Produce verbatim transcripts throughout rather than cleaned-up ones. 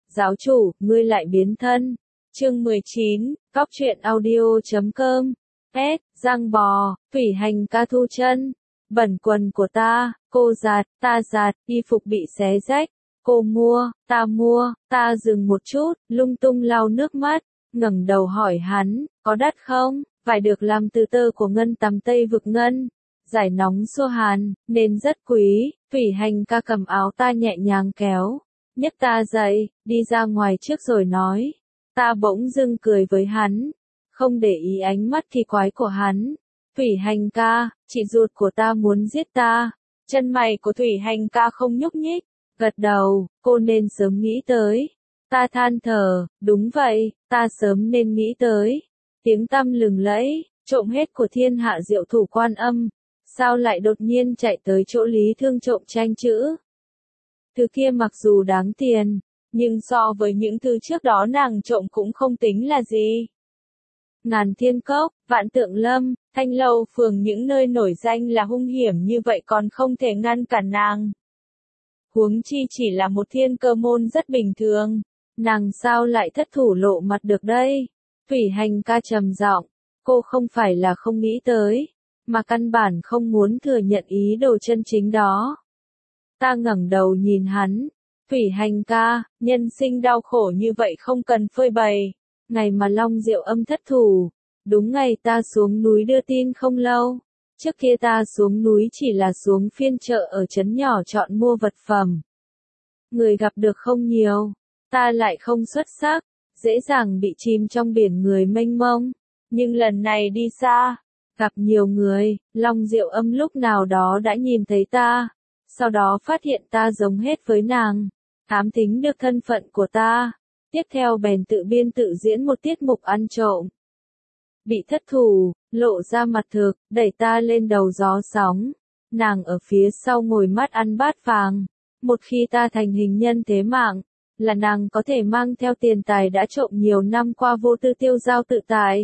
Giáo chủ, ngươi lại biến thân. Chương mười chín, Cóc truyện audio chấm com. S, Giang bò, Thủy Hành ca thu chân. Bẩn quần của ta, cô giặt, ta giặt, y phục bị xé rách. Cô mua, ta mua, ta dừng một chút, lung tung lau nước mắt, ngẩng đầu hỏi hắn, có đắt không? Vải được làm từ tơ của ngân tằm Tây Vực ngân, giải nóng xua hàn, nên rất quý. Thủy Hành ca cầm áo ta nhẹ nhàng kéo, nhấc ta dậy, đi ra ngoài trước rồi nói. Ta bỗng dưng cười với hắn, không để ý ánh mắt kỳ quái của hắn. Thủy Hành ca, chị ruột của ta muốn giết ta. Chân mày của Thủy Hành ca không nhúc nhích, gật đầu, cô nên sớm nghĩ tới. Ta than thở, đúng vậy, ta sớm nên nghĩ tới. Tiếng tăm lừng lẫy, trộm hết của thiên hạ diệu thủ Quan Âm, sao lại đột nhiên chạy tới chỗ Lý Thương trộm tranh chữ? Thứ kia mặc dù đáng tiền, nhưng so với những thứ trước đó nàng trộm cũng không tính là gì. Ngàn Thiên Cốc, Vạn Tượng Lâm, Thanh Lâu phường những nơi nổi danh là hung hiểm như vậy còn không thể ngăn cản nàng. Huống chi chỉ là một thiên cơ môn rất bình thường, nàng sao lại thất thủ lộ mặt được đây? Thủy Hành ca trầm giọng, cô không phải là không nghĩ tới, mà căn bản không muốn thừa nhận ý đồ chân chính đó. Ta ngẩng đầu nhìn hắn, Thủy Hành ca, nhân sinh đau khổ như vậy không cần phơi bày. Ngày mà Long Diệu Âm thất thủ, đúng ngày ta xuống núi đưa tin không lâu. Trước kia ta xuống núi chỉ là xuống phiên chợ ở trấn nhỏ chọn mua vật phẩm. Người gặp được không nhiều, ta lại không xuất sắc, dễ dàng bị chìm trong biển người mênh mông. Nhưng lần này đi xa, gặp nhiều người, Long Diệu Âm lúc nào đó đã nhìn thấy ta, sau đó phát hiện ta giống hết với nàng, thám thính được thân phận của ta. Tiếp theo bèn tự biên tự diễn một tiết mục ăn trộm. Bị thất thủ, lộ ra mặt thực, đẩy ta lên đầu gió sóng. Nàng ở phía sau ngồi mắt ăn bát vàng. Một khi ta thành hình nhân thế mạng, là nàng có thể mang theo tiền tài đã trộm nhiều năm qua vô tư tiêu giao tự tại.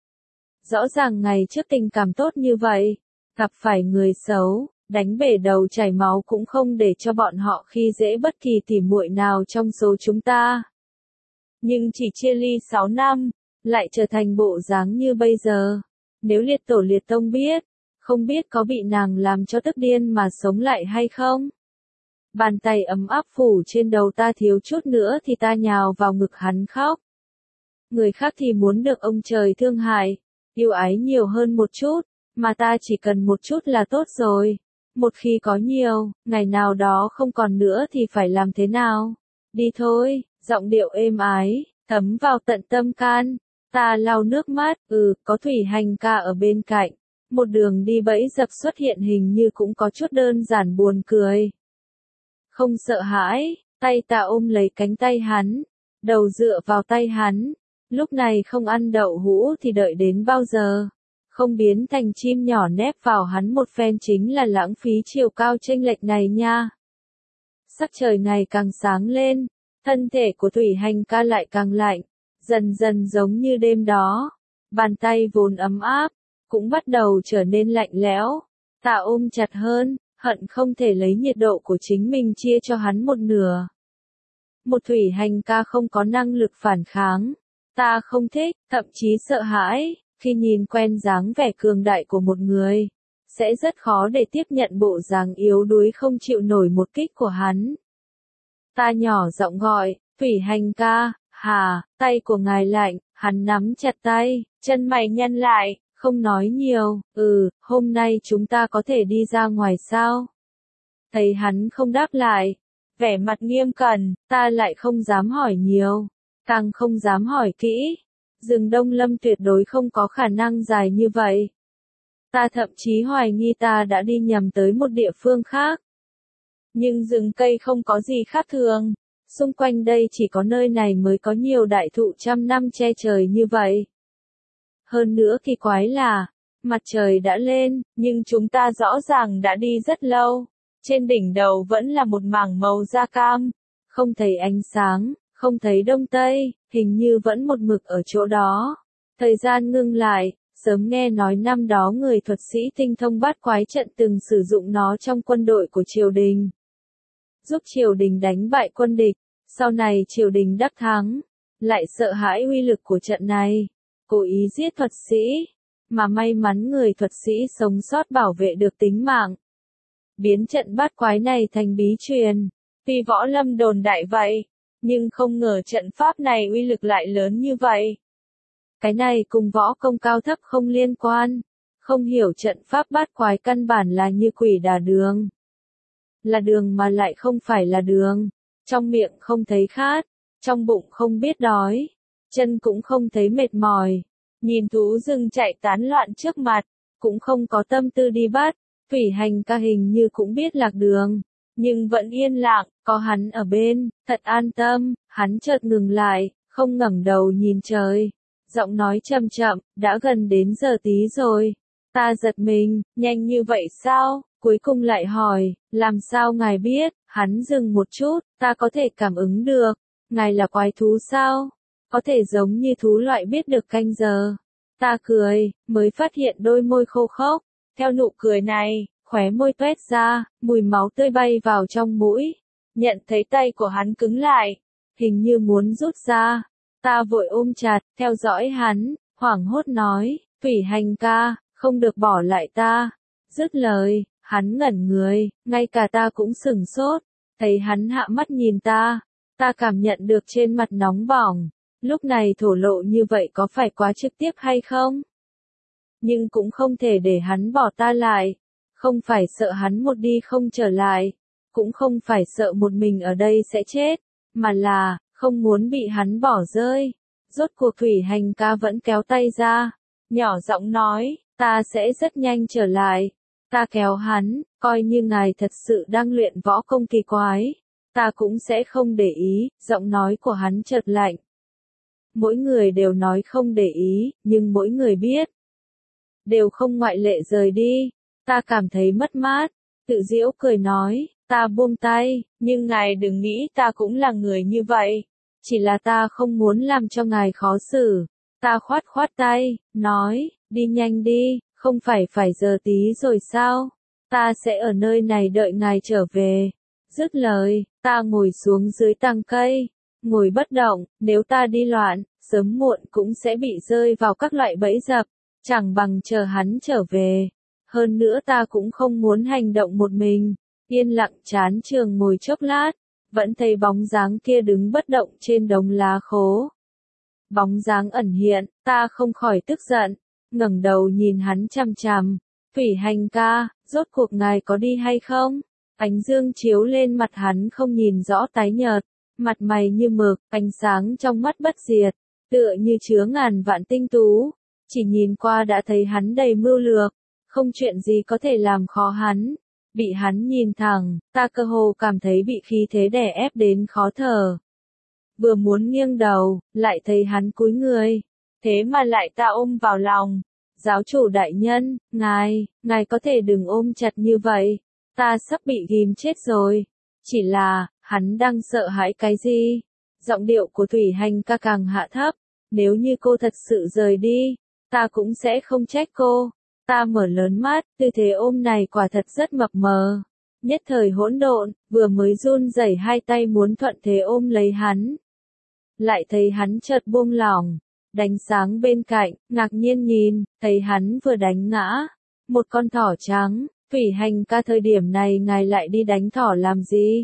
Rõ ràng ngày trước tình cảm tốt như vậy, gặp phải người xấu, đánh bể đầu chảy máu cũng không để cho bọn họ khi dễ bất kỳ tỉ muội nào trong số chúng ta. Nhưng chỉ chia ly sáu năm, lại trở thành bộ dáng như bây giờ. Nếu liệt tổ liệt tông biết, không biết có bị nàng làm cho tức điên mà sống lại hay không? Bàn tay ấm áp phủ trên đầu ta thiếu chút nữa thì ta nhào vào ngực hắn khóc. Người khác thì muốn được ông trời thương hại, yêu ái nhiều hơn một chút, mà ta chỉ cần một chút là tốt rồi. Một khi có nhiều, ngày nào đó không còn nữa thì phải làm thế nào? Đi thôi. Giọng điệu êm ái, thấm vào tận tâm can. Ta lau nước mắt, ừ, có Thủy Hành ca ở bên cạnh. Một đường đi bẫy dập xuất hiện hình như cũng có chút đơn giản buồn cười. Không sợ hãi, tay ta ôm lấy cánh tay hắn, đầu dựa vào tay hắn. Lúc này không ăn đậu hũ thì đợi đến bao giờ? Không biến thành chim nhỏ nép vào hắn một phen chính là lãng phí chiều cao chênh lệch này nha. Sắc trời ngày càng sáng lên. Thân thể của Thủy Hành ca lại càng lạnh, dần dần giống như đêm đó. Bàn tay vốn ấm áp, cũng bắt đầu trở nên lạnh lẽo. Ta ôm chặt hơn, hận không thể lấy nhiệt độ của chính mình chia cho hắn một nửa. Một Thủy Hành ca không có năng lực phản kháng. Ta không thích, thậm chí sợ hãi, khi nhìn quen dáng vẻ cường đại của một người. Sẽ rất khó để tiếp nhận bộ dáng yếu đuối không chịu nổi một kích của hắn. Ta nhỏ giọng gọi, Thủy Hành ca, hà, tay của ngài lạnh, hắn nắm chặt tay, chân mày nhăn lại, không nói nhiều, ừ, hôm nay chúng ta có thể đi ra ngoài sao? Thấy hắn không đáp lại, vẻ mặt nghiêm cẩn, ta lại không dám hỏi nhiều, càng không dám hỏi kỹ. Rừng Đông Lâm tuyệt đối không có khả năng dài như vậy. Ta thậm chí hoài nghi ta đã đi nhầm tới một địa phương khác. Nhưng rừng cây không có gì khác thường, xung quanh đây chỉ có nơi này mới có nhiều đại thụ trăm năm che trời như vậy. Hơn nữa kỳ quái là, mặt trời đã lên, nhưng chúng ta rõ ràng đã đi rất lâu. Trên đỉnh đầu vẫn là một mảng màu da cam, không thấy ánh sáng, không thấy đông tây, hình như vẫn một mực ở chỗ đó. Thời gian ngưng lại, sớm nghe nói năm đó người thuật sĩ tinh thông bát quái trận từng sử dụng nó trong quân đội của triều đình. Giúp triều đình đánh bại quân địch, Sau này triều đình đắc thắng, lại sợ hãi uy lực của trận này, cố ý giết thuật sĩ, mà may mắn người thuật sĩ sống sót bảo vệ được tính mạng. Biến trận bát quái này thành bí truyền, tuy võ lâm đồn đại vậy, nhưng không ngờ trận pháp này uy lực lại lớn như vậy. Cái này cùng võ công cao thấp không liên quan, không hiểu trận pháp bát quái căn bản là như quỷ đà đường. Là đường mà lại không phải là đường, trong miệng không thấy khát, trong bụng không biết đói, chân cũng không thấy mệt mỏi, nhìn thú rừng chạy tán loạn trước mặt, cũng không có tâm tư đi bắt. Thủy Hành ca hình như cũng biết lạc đường, nhưng vẫn yên lặng, có hắn ở bên, thật an tâm. Hắn chợt ngừng lại, không ngẩng đầu nhìn trời, giọng nói chậm chậm, đã gần đến giờ tí rồi. Ta giật mình, nhanh như vậy sao? Cuối cùng lại hỏi, làm sao ngài biết? Hắn dừng một chút, ta có thể cảm ứng được. Ngài là quái thú sao? Có thể giống như thú loại biết được canh giờ. Ta cười, mới phát hiện đôi môi khô khốc. Theo nụ cười này, khóe môi toét ra, mùi máu tươi bay vào trong mũi. Nhận thấy tay của hắn cứng lại, hình như muốn rút ra. Ta vội ôm chặt, theo dõi hắn, hoảng hốt nói, Thủy Hành ca, không được bỏ lại ta. Dứt lời, hắn ngẩn người, ngay cả ta cũng sửng sốt, thấy hắn hạ mắt nhìn ta. Ta cảm nhận được trên mặt nóng bỏng, lúc này thổ lộ như vậy có phải quá trực tiếp hay không? Nhưng cũng không thể để hắn bỏ ta lại, không phải sợ hắn một đi không trở lại, cũng không phải sợ một mình ở đây sẽ chết, mà là, không muốn bị hắn bỏ rơi. Rốt cuộc Thủy Hành ca vẫn kéo tay ra, nhỏ giọng nói, ta sẽ rất nhanh trở lại. Ta kéo hắn, coi như ngài thật sự đang luyện võ công kỳ quái, ta cũng sẽ không để ý. Giọng nói của hắn chợt lạnh. Mỗi người đều nói không để ý, nhưng mỗi người biết, đều không ngoại lệ rời đi. Ta cảm thấy mất mát, tự giễu cười nói, ta buông tay, nhưng ngài đừng nghĩ ta cũng là người như vậy. Chỉ là ta không muốn làm cho ngài khó xử. Ta khoát khoát tay, nói, đi nhanh đi, không phải phải giờ tí rồi sao? Ta sẽ ở nơi này đợi ngài trở về. Dứt lời, ta ngồi xuống dưới tàng cây, ngồi bất động. Nếu ta đi loạn, sớm muộn cũng sẽ bị rơi vào các loại bẫy dập, chẳng bằng chờ hắn trở về. Hơn nữa ta cũng không muốn hành động một mình. Yên lặng chán trường ngồi chốc lát, vẫn thấy bóng dáng kia đứng bất động trên đống lá khô. Bóng dáng ẩn hiện, ta không khỏi tức giận, ngẩng đầu nhìn hắn chằm chằm. Thủy Hành ca, rốt cuộc ngài có đi hay không? Ánh dương chiếu lên mặt hắn không nhìn rõ tái nhợt, mặt mày như mực, ánh sáng trong mắt bất diệt, tựa như chứa ngàn vạn tinh tú. Chỉ nhìn qua đã thấy hắn đầy mưu lược, không chuyện gì có thể làm khó hắn. Bị hắn nhìn thẳng, ta cơ hồ cảm thấy bị khí thế đè ép đến khó thở. Vừa muốn nghiêng đầu, lại thấy hắn cúi người, thế mà lại ta ôm vào lòng. Giáo chủ đại nhân, ngài, ngài có thể đừng ôm chặt như vậy, ta sắp bị ghim chết rồi. Chỉ là, hắn đang sợ hãi cái gì? Giọng điệu của Thủy Hành ca càng hạ thấp, nếu như cô thật sự rời đi, ta cũng sẽ không trách cô. Ta mở lớn mắt, tư thế ôm này quả thật rất mập mờ. Nhất thời hỗn độn, vừa mới run rẩy hai tay muốn thuận thế ôm lấy hắn. Lại thấy hắn chợt buông lỏng, đánh sáng bên cạnh, ngạc nhiên nhìn, thấy hắn vừa đánh ngã một con thỏ trắng. Thủy Hành ca, thời điểm này ngài lại đi đánh thỏ làm gì?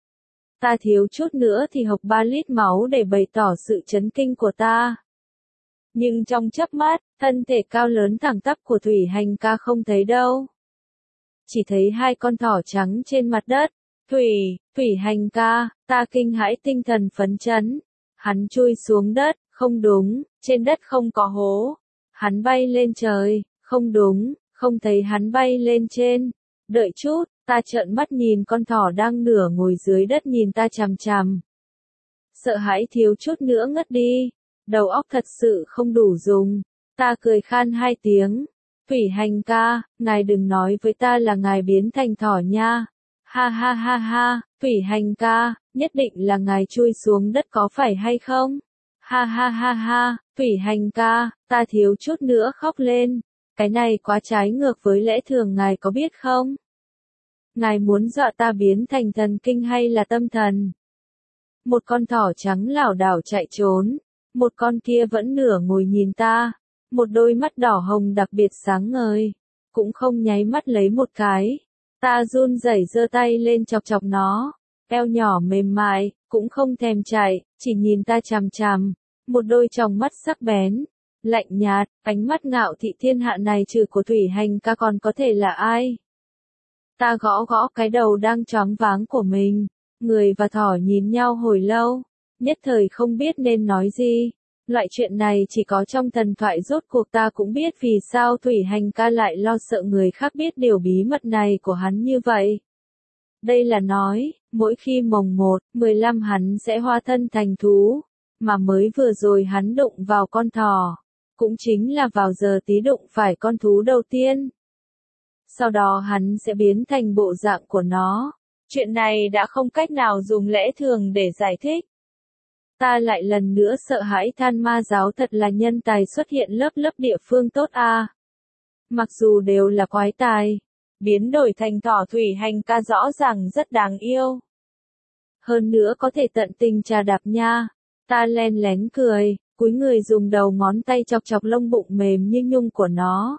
Ta thiếu chút nữa thì hộc ba lít máu để bày tỏ sự chấn kinh của ta. Nhưng trong chớp mắt, thân thể cao lớn thẳng tắp của Thủy Hành ca không thấy đâu. Chỉ thấy hai con thỏ trắng trên mặt đất. Thủy, Thủy Hành ca, ta kinh hãi tinh thần phấn chấn. Hắn chui xuống đất, không đúng, trên đất không có hố. Hắn bay lên trời, không đúng, không thấy hắn bay lên trên. Đợi chút, ta trợn mắt nhìn con thỏ đang nửa ngồi dưới đất nhìn ta chằm chằm. Sợ hãi thiếu chút nữa ngất đi. Đầu óc thật sự không đủ dùng. Ta cười khan hai tiếng. Thủy Hành ca, ngài đừng nói với ta là ngài biến thành thỏ nha. Ha ha ha ha, Thủy Hành ca, nhất định là ngài chui xuống đất có phải hay không? Ha ha ha ha, Thủy Hành ca, ta thiếu chút nữa khóc lên. Cái này quá trái ngược với lẽ thường, ngài có biết không? Ngài muốn dọa ta biến thành thần kinh hay là tâm thần? Một con thỏ trắng lảo đảo chạy trốn. Một con kia vẫn nửa ngồi nhìn ta. Một đôi mắt đỏ hồng đặc biệt sáng ngời. Cũng không nháy mắt lấy một cái. Ta run rẩy giơ tay lên chọc chọc nó. Eo nhỏ mềm mại, cũng không thèm chạy, chỉ nhìn ta chằm chằm. Một đôi tròng mắt sắc bén, lạnh nhạt, ánh mắt ngạo thị thiên hạ này trừ của Thủy Hành ca còn có thể là ai? Ta gõ gõ cái đầu đang choáng váng của mình. Người và thỏ nhìn nhau hồi lâu, nhất thời không biết nên nói gì. Loại chuyện này chỉ có trong thần thoại, rốt cuộc ta cũng biết vì sao Thủy Hành ca lại lo sợ người khác biết điều bí mật này của hắn như vậy. Đây là nói, mỗi khi mồng một, mười lăm hắn sẽ hóa thân thành thú, mà mới vừa rồi hắn đụng vào con thỏ, cũng chính là vào giờ tí đụng phải con thú đầu tiên. Sau đó hắn sẽ biến thành bộ dạng của nó. Chuyện này đã không cách nào dùng lẽ thường để giải thích. Ta lại lần nữa sợ hãi than, ma giáo thật là nhân tài xuất hiện lớp lớp địa phương tốt a. Mặc dù đều là quái tài, biến đổi thành thỏ Thủy Hành ca rõ ràng rất đáng yêu. Hơn nữa có thể tận tình trà đạp nha. Ta len lén cười, cúi người dùng đầu ngón tay chọc chọc lông bụng mềm như nhung của nó.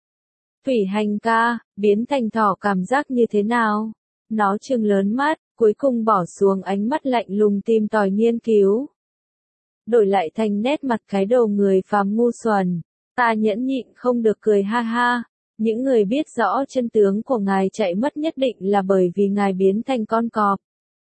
Thủy Hành ca, biến thành thỏ cảm giác như thế nào? Nó trừng lớn mắt, cuối cùng bỏ xuống ánh mắt lạnh lùng tìm tòi nghiên cứu. Đổi lại thành nét mặt cái đầu người phàm ngu xuẩn. Ta nhẫn nhịn không được cười ha ha. Những người biết rõ chân tướng của ngài chạy mất nhất định là bởi vì ngài biến thành con cọp.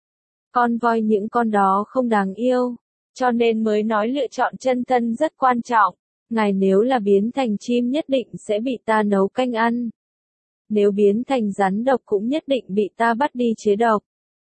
Con voi những con đó không đáng yêu, cho nên mới nói lựa chọn chân thân rất quan trọng. Ngài nếu là biến thành chim nhất định sẽ bị ta nấu canh ăn. Nếu biến thành rắn độc cũng nhất định bị ta bắt đi chế độc.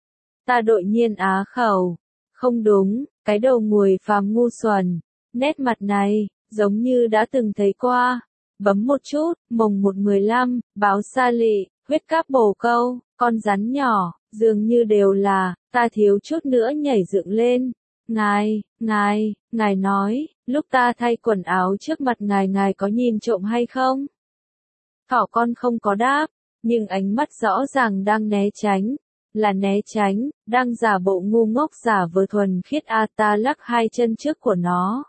Ta đột nhiên á khẩu. Không đúng, cái đầu người phàm ngu xuẩn. Nét mặt này, giống như đã từng thấy qua. Bấm một chút, mồng một mười lăm, báo xa lị, huyết cáp bồ câu, con rắn nhỏ, dường như đều là, ta thiếu chút nữa nhảy dựng lên. Ngài, ngài, ngài nói, lúc ta thay quần áo trước mặt ngài ngài có nhìn trộm hay không? Thỏ con không có đáp, nhưng ánh mắt rõ ràng đang né tránh. Là né tránh, đang giả bộ ngu ngốc giả vờ thuần khiết a. Ta lắc hai chân trước của nó.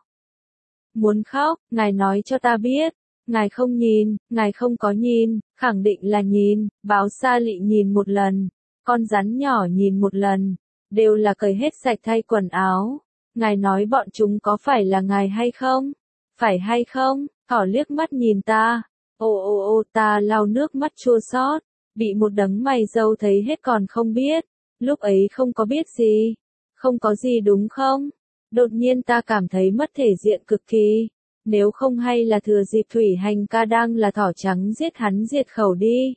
Muốn khóc, ngài nói cho ta biết. Ngài không nhìn, ngài không có nhìn, khẳng định là nhìn. Báo xa lị nhìn một lần, con rắn nhỏ nhìn một lần, đều là cởi hết sạch thay quần áo. Ngài nói bọn chúng có phải là ngài hay không? Phải hay không? Thỏ liếc mắt nhìn ta. Ô ô ô, ta lau nước mắt chua xót, bị một đấng mày râu thấy hết còn không biết. Lúc ấy không có biết gì. Không có gì đúng không? Đột nhiên ta cảm thấy mất thể diện cực kỳ. Nếu không hay là thừa dịp Thủy Hành ca đang là thỏ trắng giết hắn diệt khẩu đi.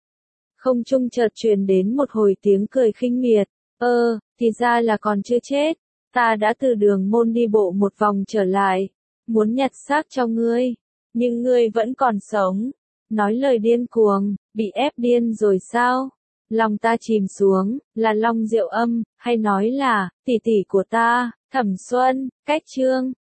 Không trung chợt truyền đến một hồi tiếng cười khinh miệt. Ơ, thì ra là còn chưa chết. Ta đã từ đường môn đi bộ một vòng trở lại. Muốn nhặt xác cho ngươi. Nhưng ngươi vẫn còn sống. Nói lời điên cuồng, bị ép điên rồi sao? Lòng ta chìm xuống, là Long Diệu Âm, hay nói là, tỷ tỷ của ta, Thẩm Xuân, Cách Chương.